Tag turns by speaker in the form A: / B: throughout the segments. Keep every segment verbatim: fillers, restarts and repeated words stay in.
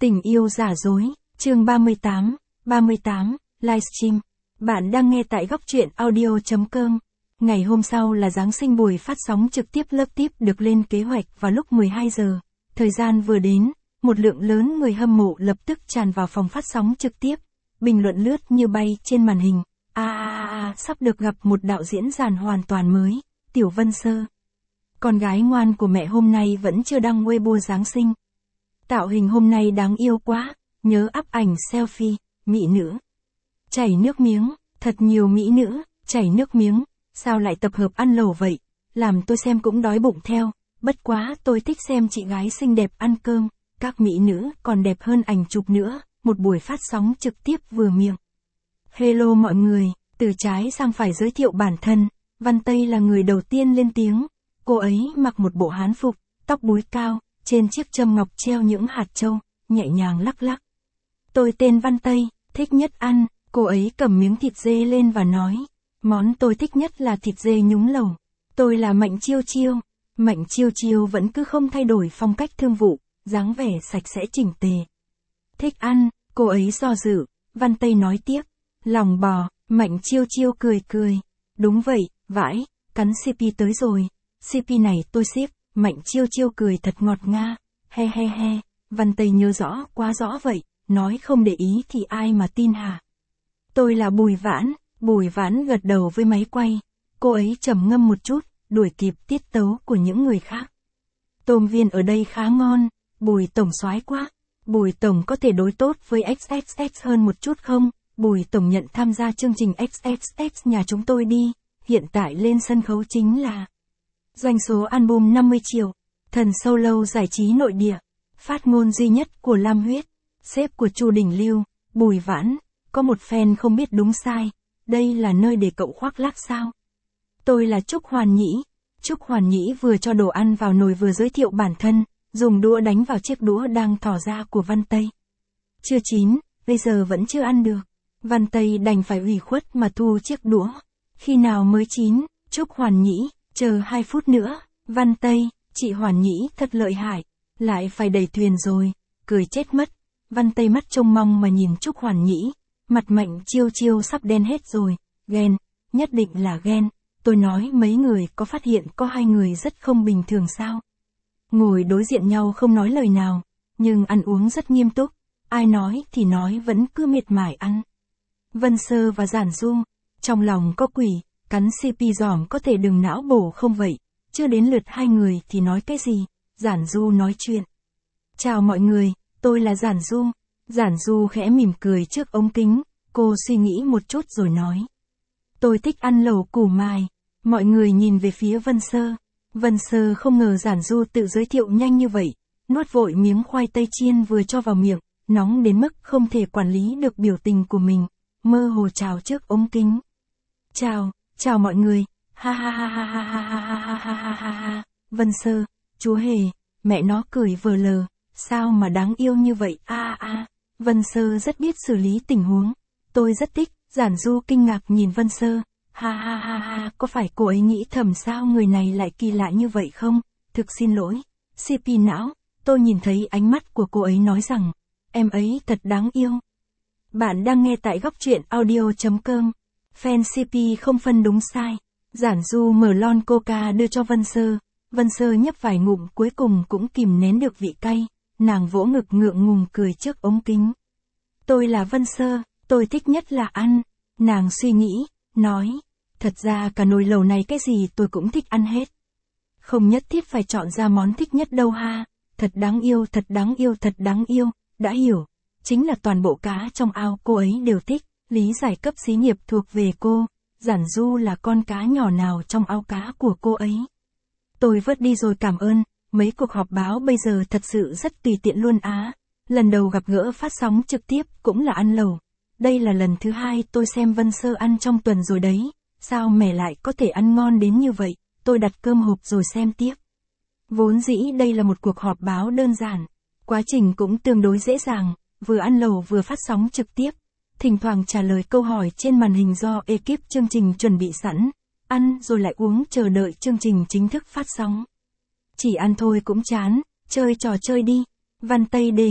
A: Tình yêu giả dối, chương ba mươi tám, ba mươi tám, livestream. Bạn đang nghe tại góc truyện audio chấm com. Ngày hôm sau là Giáng sinh, buổi phát sóng trực tiếp lớp tiếp được lên kế hoạch vào lúc mười hai giờ. Thời gian vừa đến, một lượng lớn người hâm mộ lập tức tràn vào phòng phát sóng trực tiếp. Bình luận lướt như bay trên màn hình. A a a, sắp được gặp một đạo diễn giàn hoàn toàn mới, Tiểu Vân Sơ. Con gái ngoan của mẹ hôm nay vẫn chưa đăng Weibo Giáng sinh. Tạo hình hôm nay đáng yêu quá, nhớ up ảnh selfie, mỹ nữ. Chảy nước miếng, thật nhiều mỹ nữ, chảy nước miếng, sao lại tập hợp ăn lẩu vậy, làm tôi xem cũng đói bụng theo, bất quá tôi thích xem chị gái xinh đẹp ăn cơm, các mỹ nữ còn đẹp hơn ảnh chụp nữa, một buổi phát sóng trực tiếp vừa miệng. Hello mọi người, từ trái sang phải giới thiệu bản thân, Văn Tây là người đầu tiên lên tiếng, cô ấy mặc một bộ hán phục, tóc búi cao, trên chiếc châm ngọc treo những hạt châu, nhẹ nhàng lắc lắc. Tôi tên Văn Tây, thích nhất ăn, cô ấy cầm miếng thịt dê lên và nói, món tôi thích nhất là thịt dê nhúng lẩu. Tôi là Mạnh Chiêu Chiêu, Mạnh Chiêu Chiêu vẫn cứ không thay đổi phong cách thương vụ, dáng vẻ sạch sẽ chỉnh tề. Thích ăn, cô ấy do dự, Văn Tây nói tiếp, lòng bò, Mạnh Chiêu Chiêu cười cười. Đúng vậy, vãi, cắn xê pê tới rồi, xê pê này tôi ship. Mạnh Chiêu Chiêu cười thật ngọt nga, he he he, Văn Tây nhớ rõ, quá rõ vậy, nói không để ý thì ai mà tin hả? Tôi là Bùi Vãn, Bùi Vãn gật đầu với máy quay, cô ấy trầm ngâm một chút, đuổi kịp tiết tấu của những người khác. Tôm viên ở đây khá ngon, Bùi Tổng soái quá, Bùi Tổng có thể đối tốt với ích ích ích hơn một chút không? Bùi Tổng nhận tham gia chương trình ích ích ích nhà chúng tôi đi, hiện tại lên sân khấu chính là doanh số album năm mươi triệu, thần solo giải trí nội địa, phát ngôn duy nhất của Lam Huyết, sếp của Chu Đình Lưu, Bùi Vãn, có một fan không biết đúng sai, đây là nơi để cậu khoác lác sao? Tôi là Trúc Hoàn Nhĩ, Trúc Hoàn Nhĩ vừa cho đồ ăn vào nồi vừa giới thiệu bản thân, dùng đũa đánh vào chiếc đũa đang thò ra của Văn Tây. Chưa chín, bây giờ vẫn chưa ăn được, Văn Tây đành phải ủy khuất mà thu chiếc đũa, khi nào mới chín, Trúc Hoàn Nhĩ. Chờ hai phút nữa, Văn Tây, chị Hoàn Nhĩ thật lợi hại, lại phải đẩy thuyền rồi, cười chết mất. Văn Tây mắt trông mong mà nhìn Trúc Hoàn Nhĩ, mặt Mạnh Chiêu Chiêu sắp đen hết rồi, ghen, nhất định là ghen, tôi nói mấy người có phát hiện có hai người rất không bình thường sao? Ngồi đối diện nhau không nói lời nào, nhưng ăn uống rất nghiêm túc, ai nói thì nói vẫn cứ miệt mài ăn. Vân Sơ và Giản Du, trong lòng có quỷ. Cắn xê pê giỏm có thể đừng não bổ không vậy, chưa đến lượt hai người thì nói cái gì, Giản Du nói chuyện. Chào mọi người, tôi là Giản Du, Giản Du khẽ mỉm cười trước ống kính, cô suy nghĩ một chút rồi nói. Tôi thích ăn lẩu củ mài, mọi người nhìn về phía Vân Sơ, Vân Sơ không ngờ Giản Du tự giới thiệu nhanh như vậy, nuốt vội miếng khoai tây chiên vừa cho vào miệng, nóng đến mức không thể quản lý được biểu tình của mình, mơ hồ chào trước ống kính. Chào. Chào mọi người, ha ha ha ha ha ha ha ha ha ha ha ha, Vân Sơ, chú Hề, mẹ nó cười vờ lờ, sao mà đáng yêu như vậy, a a a, Vân Sơ rất biết xử lý tình huống, tôi rất thích, Giản Du kinh ngạc nhìn Vân Sơ, ha ha ha ha, có phải cô ấy nghĩ thầm sao người này lại kỳ lạ như vậy không, thực xin lỗi, xê pê não, tôi nhìn thấy ánh mắt của cô ấy nói rằng, em ấy thật đáng yêu. Bạn đang nghe tại góc truyện audio chấm com. Fan xê pê không phân đúng sai. Giản Du mở lon coca đưa cho Vân Sơ. Vân Sơ nhấp vài ngụm cuối cùng cũng kìm nén được vị cay. Nàng vỗ ngực ngượng ngùng cười trước ống kính. Tôi là Vân Sơ, tôi thích nhất là ăn. Nàng suy nghĩ, nói. Thật ra cả nồi lẩu này cái gì tôi cũng thích ăn hết. Không nhất thiết phải chọn ra món thích nhất đâu ha. Thật đáng yêu, thật đáng yêu, thật đáng yêu. Đã hiểu. Chính là toàn bộ cá trong ao cô ấy đều thích. Lý giải cấp xí nghiệp thuộc về cô, Giản Du là con cá nhỏ nào trong ao cá của cô ấy. Tôi vớt đi rồi cảm ơn, mấy cuộc họp báo bây giờ thật sự rất tùy tiện luôn á. Lần đầu gặp gỡ phát sóng trực tiếp cũng là ăn lẩu. Đây là lần thứ hai tôi xem Vân Sơ ăn trong tuần rồi đấy, sao mẹ lại có thể ăn ngon đến như vậy, tôi đặt cơm hộp rồi xem tiếp. Vốn dĩ đây là một cuộc họp báo đơn giản, quá trình cũng tương đối dễ dàng, vừa ăn lẩu vừa phát sóng trực tiếp. Thỉnh thoảng trả lời câu hỏi trên màn hình do ekip chương trình chuẩn bị sẵn, ăn rồi lại uống chờ đợi chương trình chính thức phát sóng. Chỉ ăn thôi cũng chán, chơi trò chơi đi, Văn Tây đề nghị,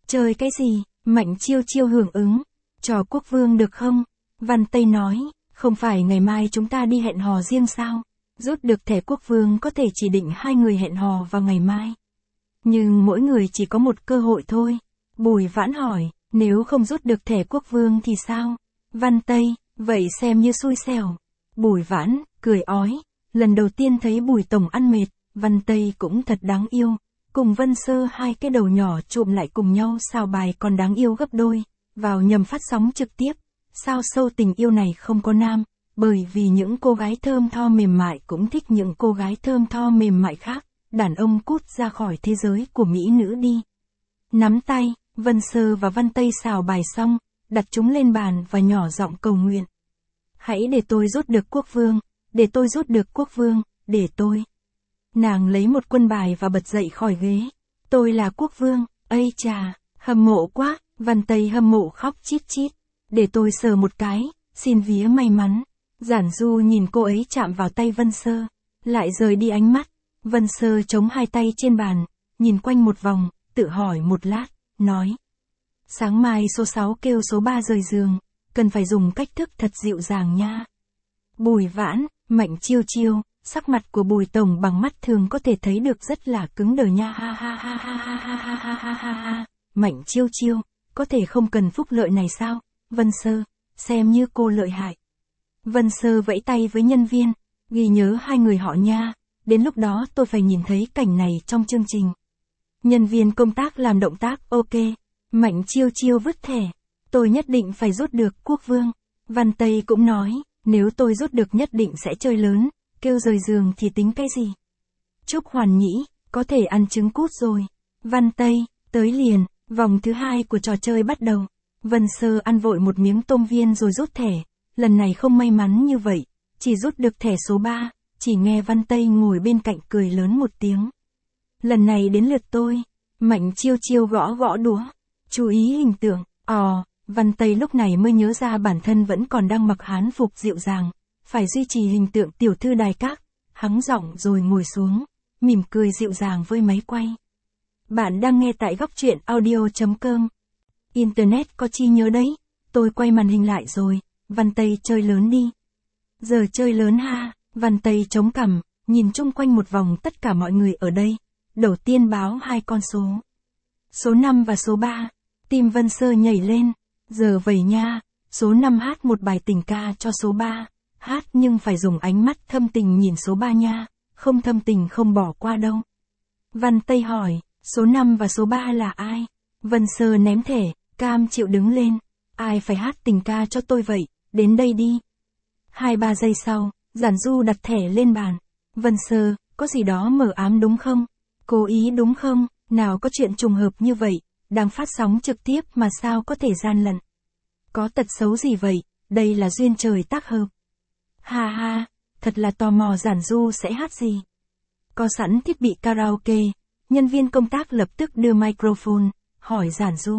A: Chơi cái gì? Mạnh Chiêu Chiêu hưởng ứng. Trò quốc vương được không? Văn Tây nói, không phải ngày mai chúng ta đi hẹn hò riêng sao? Rút được thẻ quốc vương có thể chỉ định hai người hẹn hò vào ngày mai. Nhưng mỗi người chỉ có một cơ hội thôi. Bùi Vãn hỏi, nếu không rút được thẻ quốc vương thì sao? Văn Tây, vậy xem như xui xẻo. Bùi Vãn, cười ói, lần đầu tiên thấy Bùi Tổng ăn mệt, Văn Tây cũng thật đáng yêu. Cùng Vân Sơ hai cái đầu nhỏ chụm lại cùng nhau sao bài còn đáng yêu gấp đôi. Vào nhầm phát sóng trực tiếp. Sao sâu tình yêu này không có nam, bởi vì những cô gái thơm tho mềm mại cũng thích những cô gái thơm tho mềm mại khác. Đàn ông cút ra khỏi thế giới của mỹ nữ đi. Nắm tay, Vân Sơ và Văn Tây xào bài xong, đặt chúng lên bàn và nhỏ giọng cầu nguyện. Hãy để tôi rút được quốc vương, để tôi rút được quốc vương, để tôi. Nàng lấy một quân bài và bật dậy khỏi ghế. Tôi là quốc vương, ây chà, hâm mộ quá, Văn Tây hâm mộ khóc chít chít. Để tôi sờ một cái, xin vía may mắn. Giản Du nhìn cô ấy chạm vào tay Vân Sơ, lại rời đi ánh mắt. Vân Sơ chống hai tay trên bàn, nhìn quanh một vòng, tự hỏi một lát, nói. Sáng mai số sáu kêu số ba rời giường, cần phải dùng cách thức thật dịu dàng nha. Bùi Vãn, Mạnh Chiêu Chiêu, sắc mặt của Bùi Tổng bằng mắt thường có thể thấy được rất là cứng đờ nha ha ha ha ha ha ha ha ha ha ha ha. Mạnh Chiêu Chiêu, có thể không cần phúc lợi này sao? Vân Sơ, xem như cô lợi hại. Vân Sơ vẫy tay với nhân viên, ghi nhớ hai người họ nha, đến lúc đó tôi phải nhìn thấy cảnh này trong chương trình. Nhân viên công tác làm động tác, ok. Mạnh Chiêu Chiêu vứt thẻ, tôi nhất định phải rút được quốc vương. Văn Tây cũng nói, nếu tôi rút được nhất định sẽ chơi lớn, kêu rời giường thì tính cái gì. Trúc Hoàn Nhĩ, có thể ăn trứng cút rồi. Văn Tây, tới liền, vòng thứ hai của trò chơi bắt đầu. Vân Sơ ăn vội một miếng tôm viên rồi rút thẻ, lần này không may mắn như vậy, chỉ rút được thẻ số ba, chỉ nghe Văn Tây ngồi bên cạnh cười lớn một tiếng. Lần này đến lượt tôi, Mạnh Chiêu Chiêu gõ gõ đũa, chú ý hình tượng, ò, Văn Tây lúc này mới nhớ ra bản thân vẫn còn đang mặc hán phục dịu dàng, phải duy trì hình tượng tiểu thư đài các, hắng giọng rồi ngồi xuống, mỉm cười dịu dàng với máy quay. Bạn đang nghe tại góc truyện audio chấm com. Internet có chi nhớ đấy, tôi quay màn hình lại rồi, Văn Tây chơi lớn đi. Giờ chơi lớn ha, Văn Tây chống cằm, nhìn chung quanh một vòng tất cả mọi người ở đây. Đầu tiên báo hai con số. Số năm và số ba, tim Vân Sơ nhảy lên, giờ vậy nha, số năm hát một bài tình ca cho số ba, hát nhưng phải dùng ánh mắt thâm tình nhìn số ba nha, không thâm tình không bỏ qua đâu. Văn Tây hỏi, số năm và số ba là ai? Vân Sơ ném thẻ, cam chịu đứng lên, ai phải hát tình ca cho tôi vậy, đến đây đi. Hai ba giây sau, Giản Du đặt thẻ lên bàn. Vân Sơ, có gì đó mờ ám đúng không? Cố ý đúng không? Nào có chuyện trùng hợp như vậy, đang phát sóng trực tiếp mà sao có thể gian lận. Có tật xấu gì vậy, đây là duyên trời tác hợp. Ha ha, thật là tò mò Giản Du sẽ hát gì. Có sẵn thiết bị karaoke, nhân viên công tác lập tức đưa microphone, hỏi Giản Du.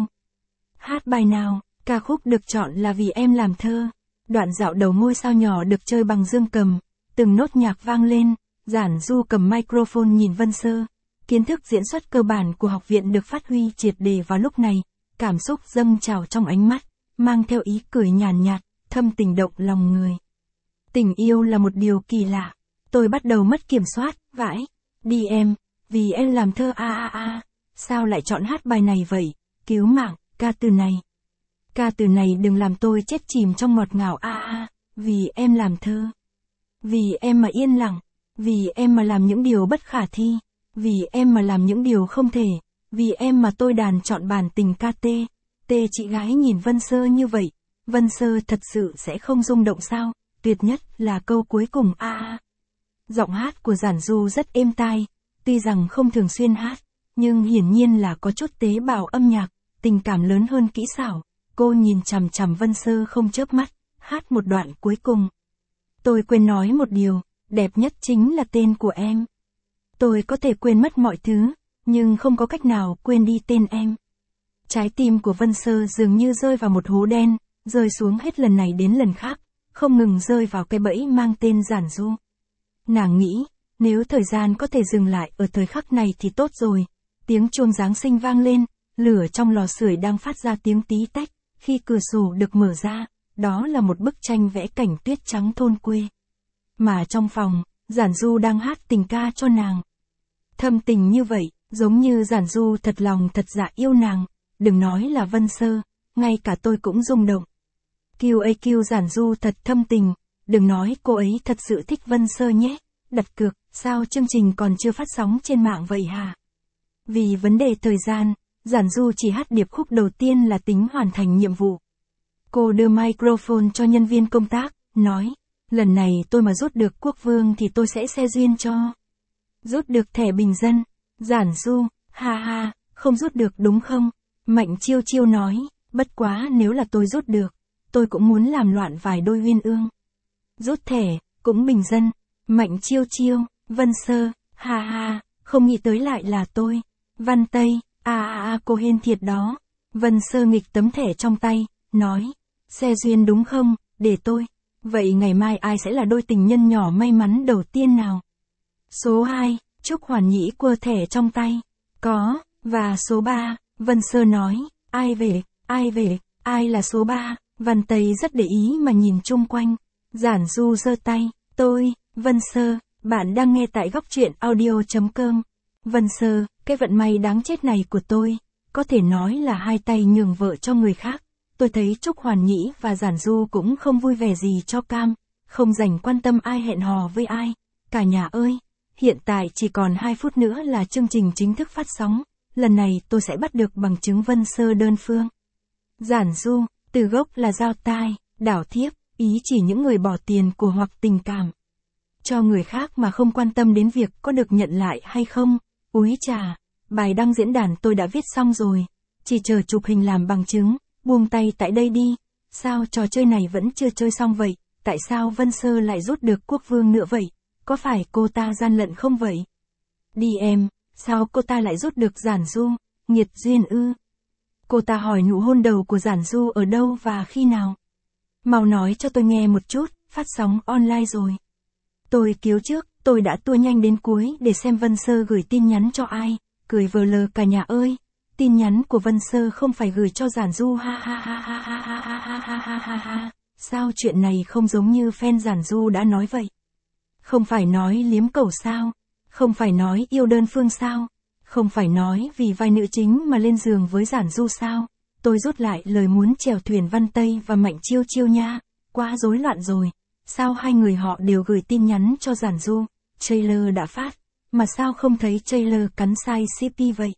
A: Hát bài nào, ca khúc được chọn là Vì Em Làm Thơ. Đoạn dạo đầu ngôi sao nhỏ được chơi bằng dương cầm, từng nốt nhạc vang lên, Giản Du cầm microphone nhìn Vân Sơ. Kiến thức diễn xuất cơ bản của học viện được phát huy triệt để vào lúc này, cảm xúc dâng trào trong ánh mắt, mang theo ý cười nhàn nhạt, thâm tình động lòng người. Tình yêu là một điều kỳ lạ, tôi bắt đầu mất kiểm soát, vãi, đi em, vì em làm thơ a a a, sao lại chọn hát bài này vậy, cứu mạng, ca từ này. Ca từ này đừng làm tôi chết chìm trong ngọt ngào a a, vì em làm thơ. Vì em mà yên lặng, vì em mà làm những điều bất khả thi. Vì em mà làm những điều không thể, vì em mà tôi đàn chọn bản tình ca tê. Tê chị gái nhìn Vân Sơ như vậy, Vân Sơ thật sự sẽ không rung động sao, tuyệt nhất là câu cuối cùng a a. Giọng hát của Giản Du rất êm tai, tuy rằng không thường xuyên hát, nhưng hiển nhiên là có chút tế bào âm nhạc, tình cảm lớn hơn kỹ xảo. Cô nhìn chằm chằm Vân Sơ không chớp mắt, hát một đoạn cuối cùng. Tôi quên nói một điều, đẹp nhất chính là tên của em. Tôi có thể quên mất mọi thứ, nhưng không có cách nào quên đi tên em. Trái tim của Vân Sơ dường như rơi vào một hố đen, rơi xuống hết lần này đến lần khác, không ngừng rơi vào cái bẫy mang tên Giản Du. Nàng nghĩ, nếu thời gian có thể dừng lại ở thời khắc này thì tốt rồi. Tiếng chuông Giáng sinh vang lên, Lửa trong lò sưởi đang phát ra tiếng tí tách, khi cửa sổ được mở ra, đó là một bức tranh vẽ cảnh tuyết trắng thôn quê. Mà trong phòng, Giản Du đang hát tình ca cho nàng. Thâm tình như vậy, giống như Giản Du thật lòng thật dạ yêu nàng, đừng nói là Vân Sơ, ngay cả tôi cũng rung động. quy a quy Giản Du thật thâm tình, đừng nói cô ấy thật sự thích Vân Sơ nhé, đặt cược, sao chương trình còn chưa phát sóng trên mạng vậy hả? Vì vấn đề thời gian, Giản Du chỉ hát điệp khúc đầu tiên là tính hoàn thành nhiệm vụ. Cô đưa microphone cho nhân viên công tác, nói, lần này tôi mà rút được quốc vương thì tôi sẽ xe duyên cho. Rút được thẻ bình dân, Giản Du, ha ha, không rút được đúng không? Mạnh Chiêu Chiêu nói, bất quá nếu là tôi rút được, tôi cũng muốn làm loạn vài đôi uyên ương. Rút thẻ, cũng bình dân, Mạnh Chiêu Chiêu, Vân Sơ, ha ha, không nghĩ tới lại là tôi. Văn Tây, a a a cô hên thiệt đó. Vân Sơ nghịch tấm thẻ trong tay, nói, xe duyên đúng không, để tôi. Vậy ngày mai ai sẽ là đôi tình nhân nhỏ may mắn đầu tiên nào? Số hai, Trúc Hoàn Nhĩ quơ thẻ trong tay. Có, và số ba, Vân Sơ nói, ai về, ai về, ai là số ba? Văn Tây rất để ý mà nhìn chung quanh. Giản Du giơ tay, tôi, Vân Sơ, bạn đang nghe tại góc truyện audio chấm com. Vân Sơ, cái vận may đáng chết này của tôi, có thể nói là hai tay nhường vợ cho người khác. Tôi thấy Trúc Hoàn Nhĩ và Giản Du cũng không vui vẻ gì cho cam, không dành quan tâm ai hẹn hò với ai. Cả nhà ơi, hiện tại chỉ còn hai phút nữa là chương trình chính thức phát sóng, lần này tôi sẽ bắt được bằng chứng Vân Sơ đơn phương. Giản Du, từ gốc là giao tai, đảo thiếp, ý chỉ những người bỏ tiền của hoặc tình cảm cho người khác mà không quan tâm đến việc có được nhận lại hay không. Úi chà, bài đăng diễn đàn tôi đã viết xong rồi, chỉ chờ chụp hình làm bằng chứng, buông tay tại đây đi. Sao trò chơi này vẫn chưa chơi xong vậy? Tại sao Vân Sơ lại rút được quốc vương nữa vậy? Có phải cô ta gian lận không vậy? Đi em, sao cô ta lại rút được Giản Du? Nghiệt duyên ư? Cô ta hỏi nụ hôn đầu của Giản Du ở đâu và khi nào? Mau nói cho tôi nghe một chút, phát sóng online rồi. Tôi cứu trước, tôi đã tua nhanh đến cuối để xem Vân Sơ gửi tin nhắn cho ai, cười vờ lờ cả nhà ơi. Tin nhắn của Vân Sơ không phải gửi cho Giản Du, ha ha ha ha ha ha ha ha ha ha ha ha. Sao chuyện này không giống như fan Giản Du đã nói vậy? Không phải nói liếm cầu sao? Không phải nói yêu đơn phương sao? Không phải nói vì vai nữ chính mà lên giường với Giản Du sao? Tôi rút lại lời muốn chèo thuyền Văn Tây và Mạnh Chiêu Chiêu nha, quá rối loạn rồi. Sao hai người họ đều gửi tin nhắn cho Giản Du? Trailer đã phát, mà sao không thấy trailer cắn sai xê pê vậy?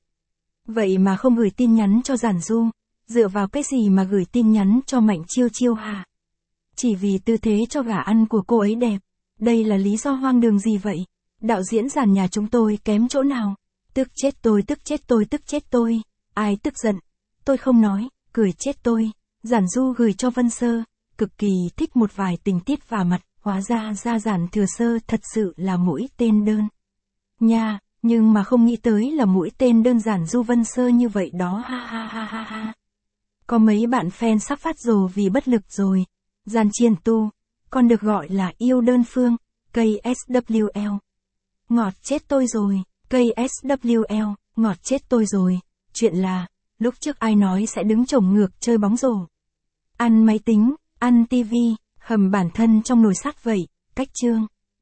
A: Vậy mà không gửi tin nhắn cho Giản Du, dựa vào cái gì mà gửi tin nhắn cho Mạnh Chiêu Chiêu hả? Chỉ vì tư thế cho gà ăn của cô ấy đẹp. Đây là lý do hoang đường gì vậy? Đạo diễn Giản nhà chúng tôi kém chỗ nào? Tức chết tôi, tức chết tôi, tức chết tôi. Ai tức giận? Tôi không nói, cười chết tôi. Giản Du gửi cho Vân Sơ, cực kỳ thích một vài tình tiết vả mặt, hóa ra ra Giản Thừa Sơ thật sự là mũi tên đơn. Nha, nhưng mà không nghĩ tới là mũi tên đơn Giản Du Vân Sơ như vậy đó, ha ha ha ha ha. Có mấy bạn fan sắp phát rồ vì bất lực rồi. Giản Chiên Tu, còn được gọi là yêu đơn phương, cây ét vê lờ. Ngọt chết tôi rồi, cây ét vê lờ, ngọt chết tôi rồi. Chuyện là, lúc trước ai nói sẽ đứng chổng ngược chơi bóng rổ. Ăn máy tính, ăn tivi, hầm bản thân trong nồi sắt vậy, cách chương.